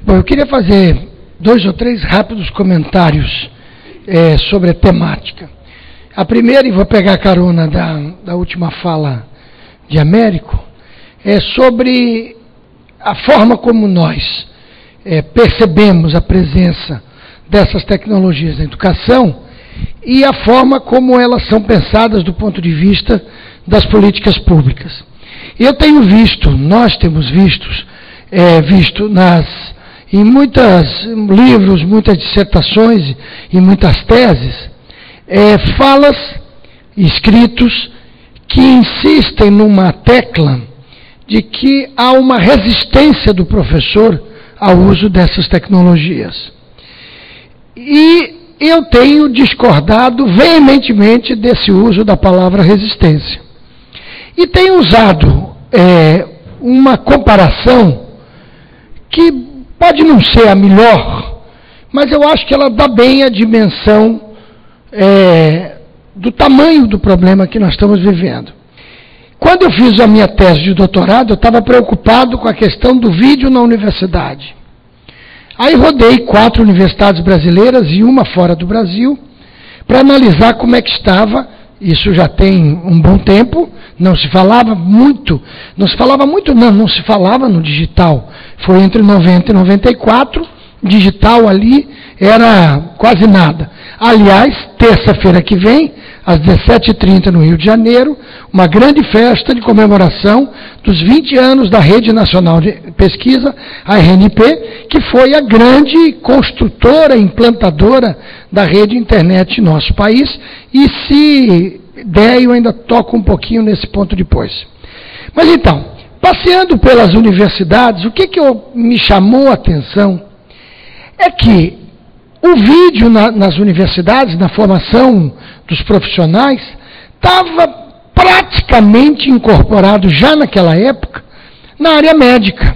Bom, eu queria fazer 2 ou 3 rápidos comentários sobre a temática. A primeira, e vou pegar a carona da última fala de Américo, é sobre a forma como nós percebemos a presença dessas tecnologias na educação e a forma como elas são pensadas do ponto de vista das políticas públicas. Eu tenho visto, nós temos visto em muitos livros, muitas dissertações e muitas teses, falas, escritos, que insistem numa tecla de que há uma resistência do professor ao uso dessas tecnologias. E eu tenho discordado veementemente desse uso da palavra resistência. E tenho usado uma comparação que pode não ser a melhor, mas eu acho que ela dá bem a dimensão do tamanho do problema que nós estamos vivendo. Quando eu fiz a minha tese de doutorado, eu estava preocupado com a questão do vídeo na universidade. Aí rodei 4 universidades brasileiras e uma fora do Brasil, para analisar como é que estava. Isso já tem um bom tempo, não se falava no digital. Foi entre 90 e 94, digital ali era quase nada. Aliás, terça-feira que vem, às 17h30 no Rio de Janeiro, uma grande festa de comemoração dos 20 anos da Rede Nacional de Pesquisa, a RNP, que foi a grande construtora, implantadora da rede internet em nosso país, e se der, eu ainda toco um pouquinho nesse ponto depois. Mas então, passeando pelas universidades, o que me chamou a atenção é que o vídeo nas universidades, na formação dos profissionais, estava praticamente incorporado já naquela época na área médica.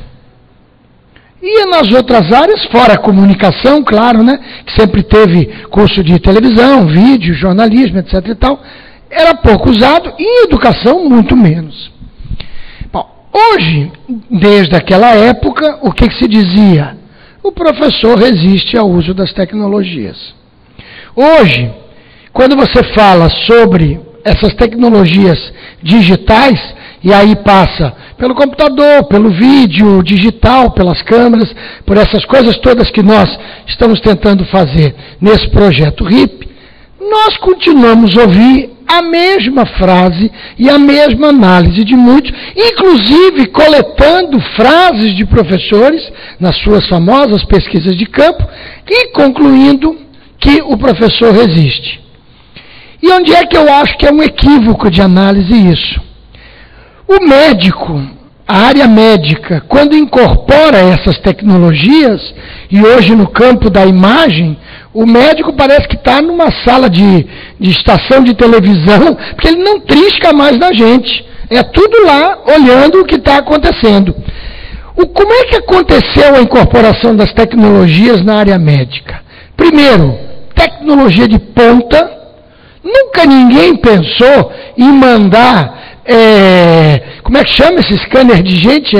E nas outras áreas, fora a comunicação, claro, né, que sempre teve curso de televisão, vídeo, jornalismo, etc. e tal, era pouco usado, e educação muito menos. Bom, hoje, desde aquela época, o que se dizia? O professor resiste ao uso das tecnologias. Hoje, quando você fala sobre essas tecnologias digitais, e aí passa pelo computador, pelo vídeo digital, pelas câmeras, por essas coisas todas que nós estamos tentando fazer nesse projeto RIP, nós continuamos a ouvir a mesma frase e a mesma análise de muitos, inclusive coletando frases de professores nas suas famosas pesquisas de campo e concluindo que o professor resiste. E onde é que eu acho que é um equívoco de análise isso? O médico, a área médica, quando incorpora essas tecnologias, e hoje no campo da imagem, o médico parece que está numa sala de estação de televisão, porque ele não trisca mais na gente. É tudo lá, olhando o que está acontecendo. Como é que aconteceu a incorporação das tecnologias na área médica? Primeiro, tecnologia de ponta. Nunca ninguém pensou em mandar, como é que chama esse scanner de gente?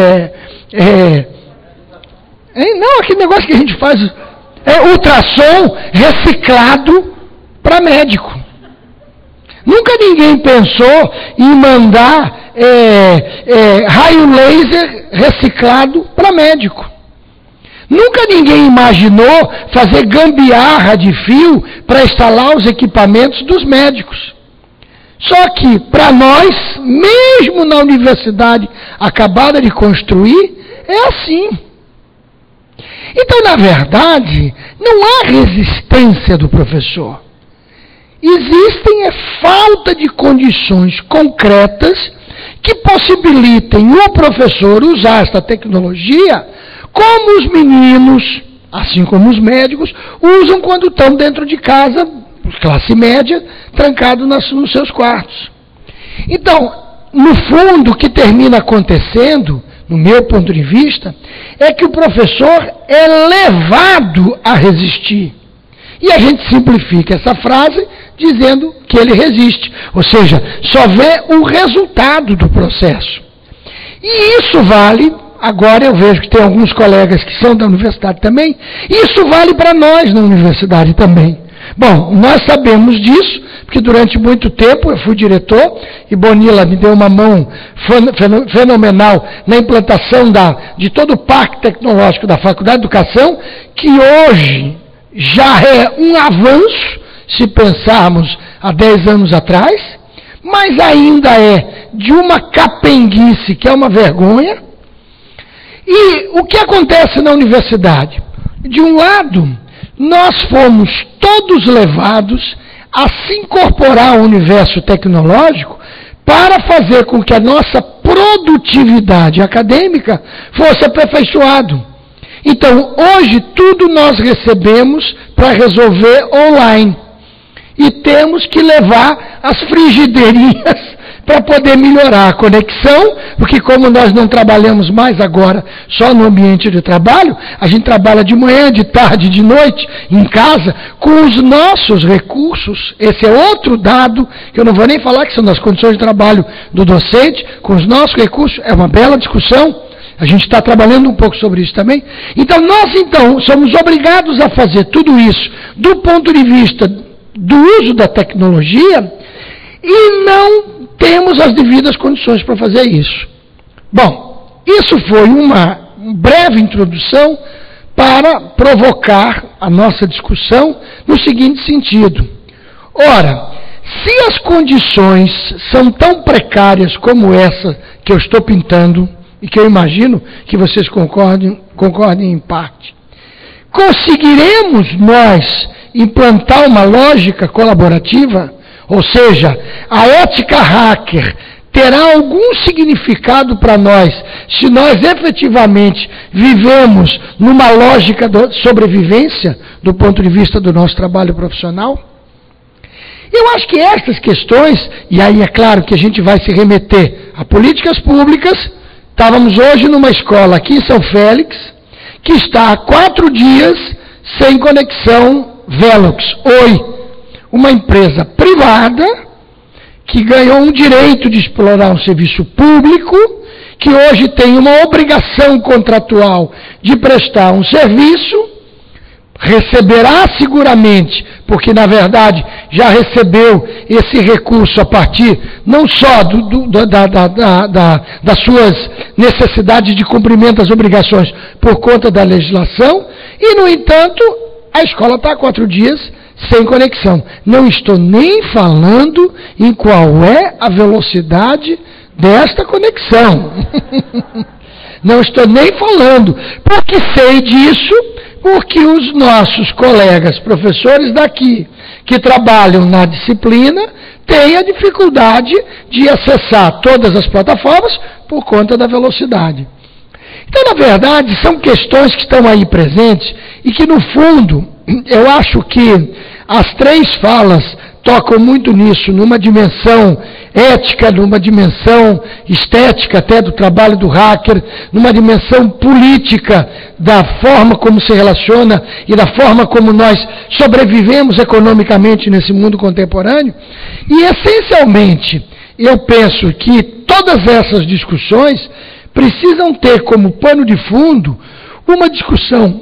Não, aquele negócio que a gente faz... ultrassom reciclado para médico. Nunca ninguém pensou em mandar raio laser reciclado para médico. Nunca ninguém imaginou fazer gambiarra de fio para instalar os equipamentos dos médicos. Só que, para nós, mesmo na universidade acabada de construir, é assim. Então, na verdade, não há resistência do professor. Existem falta de condições concretas que possibilitem o professor usar essa tecnologia como os meninos, assim como os médicos, usam quando estão dentro de casa, classe média, trancados nos seus quartos. Então, no fundo, o que termina acontecendo, no meu ponto de vista, é que o professor é levado a resistir. E a gente simplifica essa frase dizendo que ele resiste. Ou seja, só vê o resultado do processo. E isso vale, agora eu vejo que tem alguns colegas que são da universidade também, isso vale para nós na universidade também. Bom, nós sabemos disso, porque durante muito tempo eu fui diretor, e Bonilla me deu uma mão fenomenal na implantação de todo o parque tecnológico da Faculdade de Educação, que hoje já é um avanço, se pensarmos há 10 anos atrás, mas ainda é de uma capenguice, que é uma vergonha. E o que acontece na universidade? De um lado, nós fomos todos levados a se incorporar ao universo tecnológico para fazer com que a nossa produtividade acadêmica fosse aperfeiçoado. Então, hoje, tudo nós recebemos para resolver online. E temos que levar as frigideirinhas para poder melhorar a conexão, porque como nós não trabalhamos mais agora só no ambiente de trabalho, a gente trabalha de manhã, de tarde, de noite, em casa, com os nossos recursos. Esse é outro dado, que eu não vou nem falar que são das condições de trabalho do docente, com os nossos recursos, é uma bela discussão, a gente está trabalhando um pouco sobre isso também. Então, nós somos obrigados a fazer tudo isso do ponto de vista do uso da tecnologia e não temos as devidas condições para fazer isso. Bom, isso foi uma breve introdução para provocar a nossa discussão no seguinte sentido. Ora, se as condições são tão precárias como essa que eu estou pintando, e que eu imagino que vocês concordem em parte, conseguiremos nós implantar uma lógica colaborativa? Ou seja, a ética hacker terá algum significado para nós se nós efetivamente vivemos numa lógica de sobrevivência do ponto de vista do nosso trabalho profissional? Eu acho que essas questões, e aí é claro que a gente vai se remeter a políticas públicas. Estávamos hoje numa escola aqui em São Félix, que está há 4 dias sem conexão Velox. Oi! Uma empresa privada que ganhou um direito de explorar um serviço público, que hoje tem uma obrigação contratual de prestar um serviço, receberá seguramente, porque na verdade já recebeu esse recurso a partir não só das suas necessidades de cumprimento das obrigações por conta da legislação, e no entanto a escola está há 4 dias sem conexão. Não estou nem falando em qual é a velocidade desta conexão. Não estou nem falando, porque sei disso, porque os nossos colegas professores daqui, que trabalham na disciplina, têm a dificuldade de acessar todas as plataformas por conta da velocidade. Então, na verdade, são questões que estão aí presentes e que, no fundo, eu acho que as 3 falas tocam muito nisso, numa dimensão ética, numa dimensão estética até do trabalho do hacker, numa dimensão política da forma como se relaciona e da forma como nós sobrevivemos economicamente nesse mundo contemporâneo. E, essencialmente, eu penso que todas essas discussões precisam ter como pano de fundo uma discussão,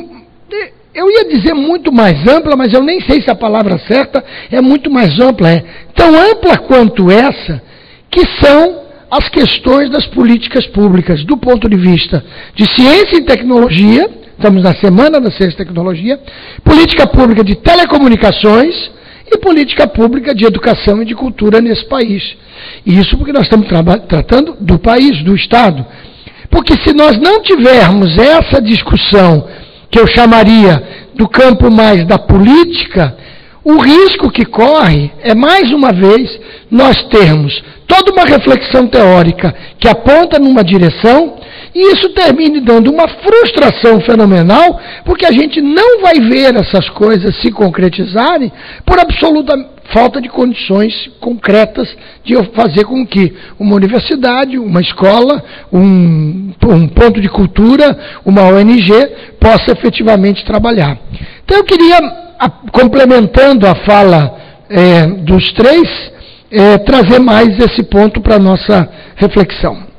eu ia dizer muito mais ampla, mas eu nem sei se a palavra certa é muito mais ampla, é tão ampla quanto essa, que são as questões das políticas públicas, do ponto de vista de ciência e tecnologia, estamos na Semana da Ciência e Tecnologia, política pública de telecomunicações e política pública de educação e de cultura nesse país. E isso porque nós estamos tratando do país, do Estado. Porque se nós não tivermos essa discussão, que eu chamaria do campo mais da política, o risco que corre é, mais uma vez, nós termos toda uma reflexão teórica que aponta numa direção, e isso termine dando uma frustração fenomenal, porque a gente não vai ver essas coisas se concretizarem por absoluta falta de condições concretas de fazer com que uma universidade, uma escola, um ponto de cultura, uma ONG, possa efetivamente trabalhar. Então eu queria, complementando a fala dos 3, trazer mais esse ponto para a nossa reflexão.